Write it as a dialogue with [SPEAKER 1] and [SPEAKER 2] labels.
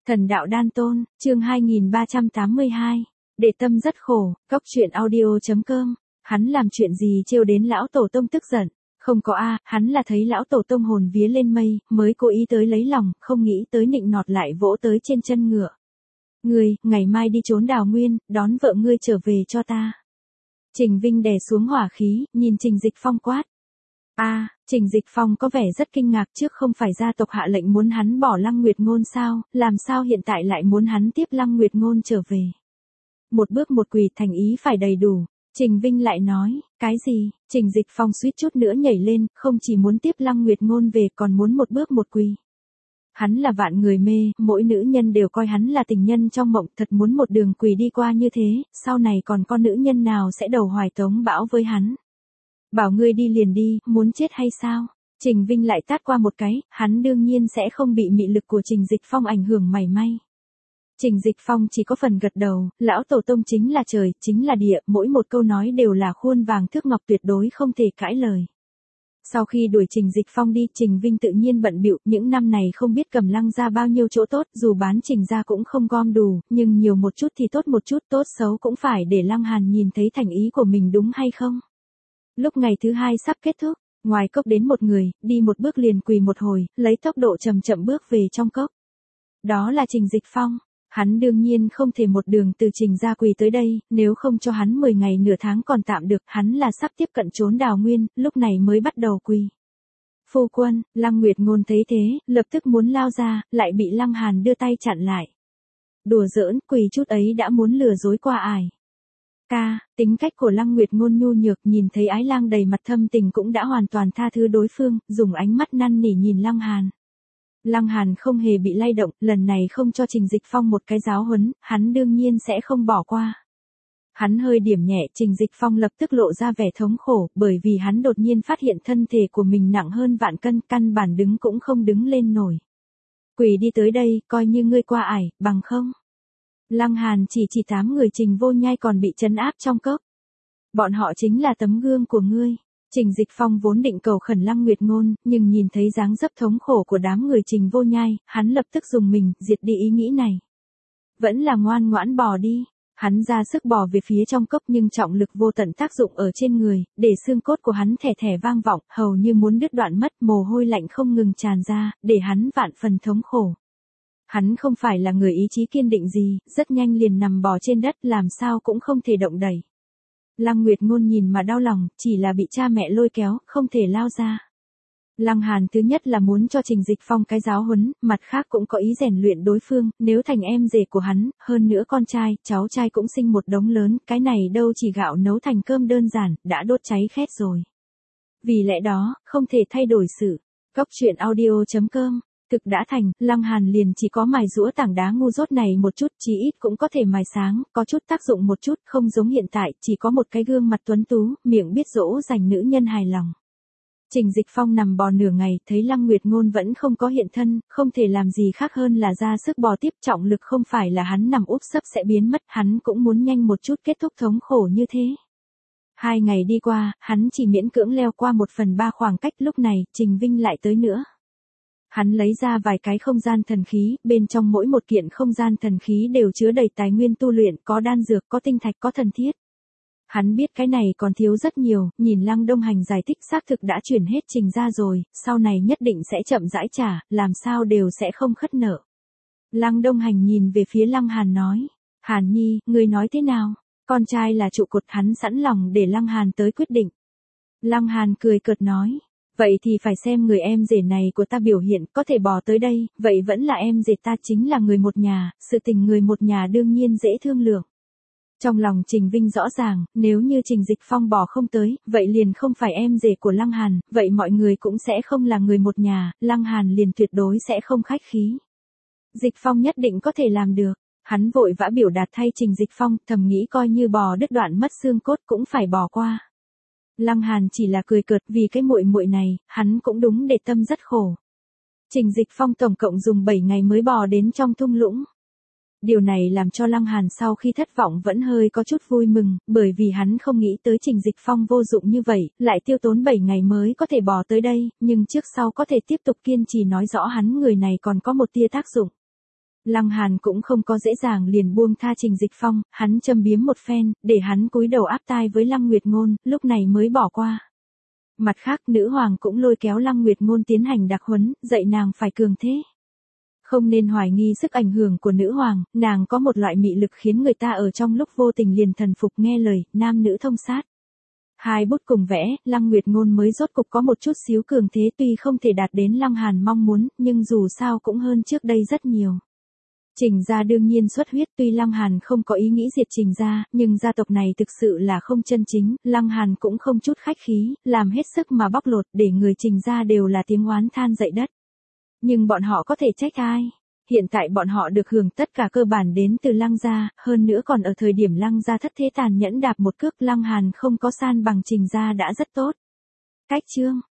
[SPEAKER 1] Thần đạo đan tôn, chương 2382. Để tâm rất khổ, cóc truyện audio.com. Hắn làm chuyện gì trêu đến lão tổ tông tức giận? Không có a, hắn là thấy lão tổ tông hồn vía lên mây, mới cố ý tới lấy lòng, không nghĩ tới nịnh nọt lại vỗ tới trên chân ngựa. Ngươi, ngày mai đi trốn Đào Nguyên, đón vợ ngươi trở về cho ta. Trình Vinh đè xuống hỏa khí, nhìn Trình Dịch Phong quát. Trình Dịch Phong có vẻ rất kinh ngạc, trước không phải gia tộc hạ lệnh muốn hắn bỏ Lăng Nguyệt Ngôn sao, làm sao hiện tại lại muốn hắn tiếp Lăng Nguyệt Ngôn trở về. Một bước một quỳ, thành ý phải đầy đủ. Trình Vinh lại nói, cái gì? Trình Dịch Phong suýt chút nữa nhảy lên, không chỉ muốn tiếp Lăng Nguyệt Ngôn về còn muốn một bước một quỳ. Hắn là vạn người mê, mỗi nữ nhân đều coi hắn là tình nhân trong mộng, thật muốn một đường quỳ đi qua như thế, sau này còn có nữ nhân nào sẽ đầu hoài tống bão với hắn. Bảo ngươi đi liền đi, muốn chết hay sao? Trình Vinh lại tát qua một cái, hắn đương nhiên sẽ không bị mị lực của Trình Dịch Phong ảnh hưởng mảy may. Trình Dịch Phong chỉ có phần gật đầu, lão tổ tông chính là trời, chính là địa, mỗi một câu nói đều là khuôn vàng thước ngọc, tuyệt đối không thể cãi lời. Sau khi đuổi Trình Dịch Phong đi, Trình Vinh tự nhiên bận bịu, những năm này không biết cầm Lăng ra bao nhiêu chỗ tốt, dù bán Trình ra cũng không gom đủ, nhưng nhiều một chút thì tốt một chút, tốt xấu cũng phải để Lăng Hàn nhìn thấy thành ý của mình đúng hay không. Lúc ngày thứ hai sắp kết thúc, ngoài cốc đến một người, đi một bước liền quỳ một hồi, lấy tốc độ chậm chậm bước về trong cốc. Đó là Trình Dịch Phong. Hắn đương nhiên không thể một đường từ Trình ra quỳ tới đây, nếu không cho hắn 10 ngày nửa tháng còn tạm được, hắn là sắp tiếp cận trốn Đào Nguyên, lúc này mới bắt đầu quỳ. Phu quân, Lăng Nguyệt Ngôn thấy thế, lập tức muốn lao ra, lại bị Lăng Hàn đưa tay chặn lại. Đùa giỡn, quỳ chút ấy đã muốn lừa dối qua ải. Tính cách của Lăng Nguyệt Ngôn nhu nhược, nhìn thấy Ái Lang đầy mặt thâm tình cũng đã hoàn toàn tha thứ đối phương, dùng ánh mắt năn nỉ nhìn Lăng Hàn. Lăng Hàn không hề bị lay động, lần này không cho Trình Dịch Phong một cái giáo huấn, hắn đương nhiên sẽ không bỏ qua. Hắn hơi điểm nhẹ, Trình Dịch Phong lập tức lộ ra vẻ thống khổ, bởi vì hắn đột nhiên phát hiện thân thể của mình nặng hơn vạn cân, căn bản đứng cũng không đứng lên nổi. Quỳ đi tới đây, coi như ngươi qua ải, bằng không. Lăng Hàn chỉ 8 người Trình Vô Nhai còn bị trấn áp trong cốc. Bọn họ chính là tấm gương của ngươi. Trình Dịch Phong vốn định cầu khẩn Lăng Nguyệt Ngôn, nhưng nhìn thấy dáng dấp thống khổ của đám người Trình Vô Nhai, hắn lập tức dùng mình, diệt đi ý nghĩ này. Vẫn là ngoan ngoãn bò đi. Hắn ra sức bò về phía trong cốc nhưng trọng lực vô tận tác dụng ở trên người, để xương cốt của hắn thè thè vang vọng, hầu như muốn đứt đoạn mất, mồ hôi lạnh không ngừng tràn ra, để hắn vạn phần thống khổ. Hắn không phải là người ý chí kiên định gì, rất nhanh liền nằm bò trên đất, làm sao cũng không thể động đẩy. Lăng Nguyệt Ngôn nhìn mà đau lòng, chỉ là bị cha mẹ lôi kéo, không thể lao ra. Lăng Hàn thứ nhất là muốn cho Trình Dịch Phong cái giáo huấn, mặt khác cũng có ý rèn luyện đối phương, nếu thành em rể của hắn, hơn nữa con trai, cháu trai cũng sinh một đống lớn, cái này đâu chỉ gạo nấu thành cơm đơn giản, đã đốt cháy khét rồi. Vì lẽ đó, không thể thay đổi sự. Cóc truyện audio.com. Thực đã thành, Lăng Hàn liền chỉ có mài giũa tảng đá ngu dốt này một chút, chí ít cũng có thể mài sáng, có chút tác dụng một chút, không giống hiện tại, chỉ có một cái gương mặt tuấn tú, miệng biết dỗ dành nữ nhân hài lòng. Trình Dịch Phong nằm bò nửa ngày, thấy Lăng Nguyệt Ngôn vẫn không có hiện thân, không thể làm gì khác hơn là ra sức bò tiếp, trọng lực không phải là hắn nằm úp sấp sẽ biến mất, hắn cũng muốn nhanh một chút kết thúc thống khổ như thế. 2 ngày đi qua, hắn chỉ miễn cưỡng leo qua 1/3 khoảng cách, lúc này, Trình Vinh lại tới nữa. Hắn lấy ra vài cái không gian thần khí, bên trong mỗi một kiện không gian thần khí đều chứa đầy tài nguyên tu luyện, có đan dược, có tinh thạch, có thần thiết. Hắn biết cái này còn thiếu rất nhiều, nhìn Lăng Đông Hành giải thích xác thực đã chuyển hết Trình ra rồi, sau này nhất định sẽ chậm rãi trả, làm sao đều sẽ không khất nợ. Lăng Đông Hành nhìn về phía Lăng Hàn nói, Hàn Nhi, ngươi nói thế nào? Con trai là trụ cột, hắn sẵn lòng để Lăng Hàn tới quyết định. Lăng Hàn cười cợt nói. Vậy thì phải xem người em rể này của ta biểu hiện, có thể bò tới đây, vậy vẫn là em rể ta, chính là người một nhà, sự tình người một nhà đương nhiên dễ thương lượng. Trong lòng Trình Vinh rõ ràng, nếu như Trình Dịch Phong bò không tới, vậy liền không phải em rể của Lăng Hàn, vậy mọi người cũng sẽ không là người một nhà, Lăng Hàn liền tuyệt đối sẽ không khách khí. Dịch Phong nhất định có thể làm được. Hắn vội vã biểu đạt thay Trình Dịch Phong, thầm nghĩ coi như bò đứt đoạn mất xương cốt cũng phải bò qua. Lăng Hàn chỉ là cười cợt, vì cái muội muội này, hắn cũng đúng để tâm rất khổ. Trình Dịch Phong tổng cộng dùng 7 ngày mới bò đến trong thung lũng. Điều này làm cho Lăng Hàn sau khi thất vọng vẫn hơi có chút vui mừng, bởi vì hắn không nghĩ tới Trình Dịch Phong vô dụng như vậy, lại tiêu tốn 7 ngày mới có thể bò tới đây, nhưng trước sau có thể tiếp tục kiên trì nói rõ hắn người này còn có một tia tác dụng. Lăng Hàn cũng không có dễ dàng liền buông tha Trình Dịch Phong, hắn châm biếm một phen, để hắn cúi đầu áp tai với Lăng Nguyệt Ngôn, lúc này mới bỏ qua. Mặt khác nữ hoàng cũng lôi kéo Lăng Nguyệt Ngôn tiến hành đặc huấn, dạy nàng phải cường thế. Không nên hoài nghi sức ảnh hưởng của nữ hoàng, nàng có một loại mị lực khiến người ta ở trong lúc vô tình liền thần phục nghe lời, nam nữ thông sát. Hai bút cùng vẽ, Lăng Nguyệt Ngôn mới rốt cục có một chút xíu cường thế tuy không thể đạt đến Lăng Hàn mong muốn, nhưng dù sao cũng hơn trước đây rất nhiều. Trình gia đương nhiên xuất huyết tuy Lăng Hàn không có ý nghĩ diệt Trình gia, nhưng gia tộc này thực sự là không chân chính, Lăng Hàn cũng không chút khách khí, làm hết sức mà bóc lột để người Trình gia đều là tiếng oán than dậy đất. Nhưng bọn họ có thể trách ai? Hiện tại bọn họ được hưởng tất cả cơ bản đến từ Lăng gia, hơn nữa còn ở thời điểm Lăng gia thất thế tàn nhẫn đạp một cước Lăng Hàn không có san bằng Trình gia đã rất tốt. Cách chương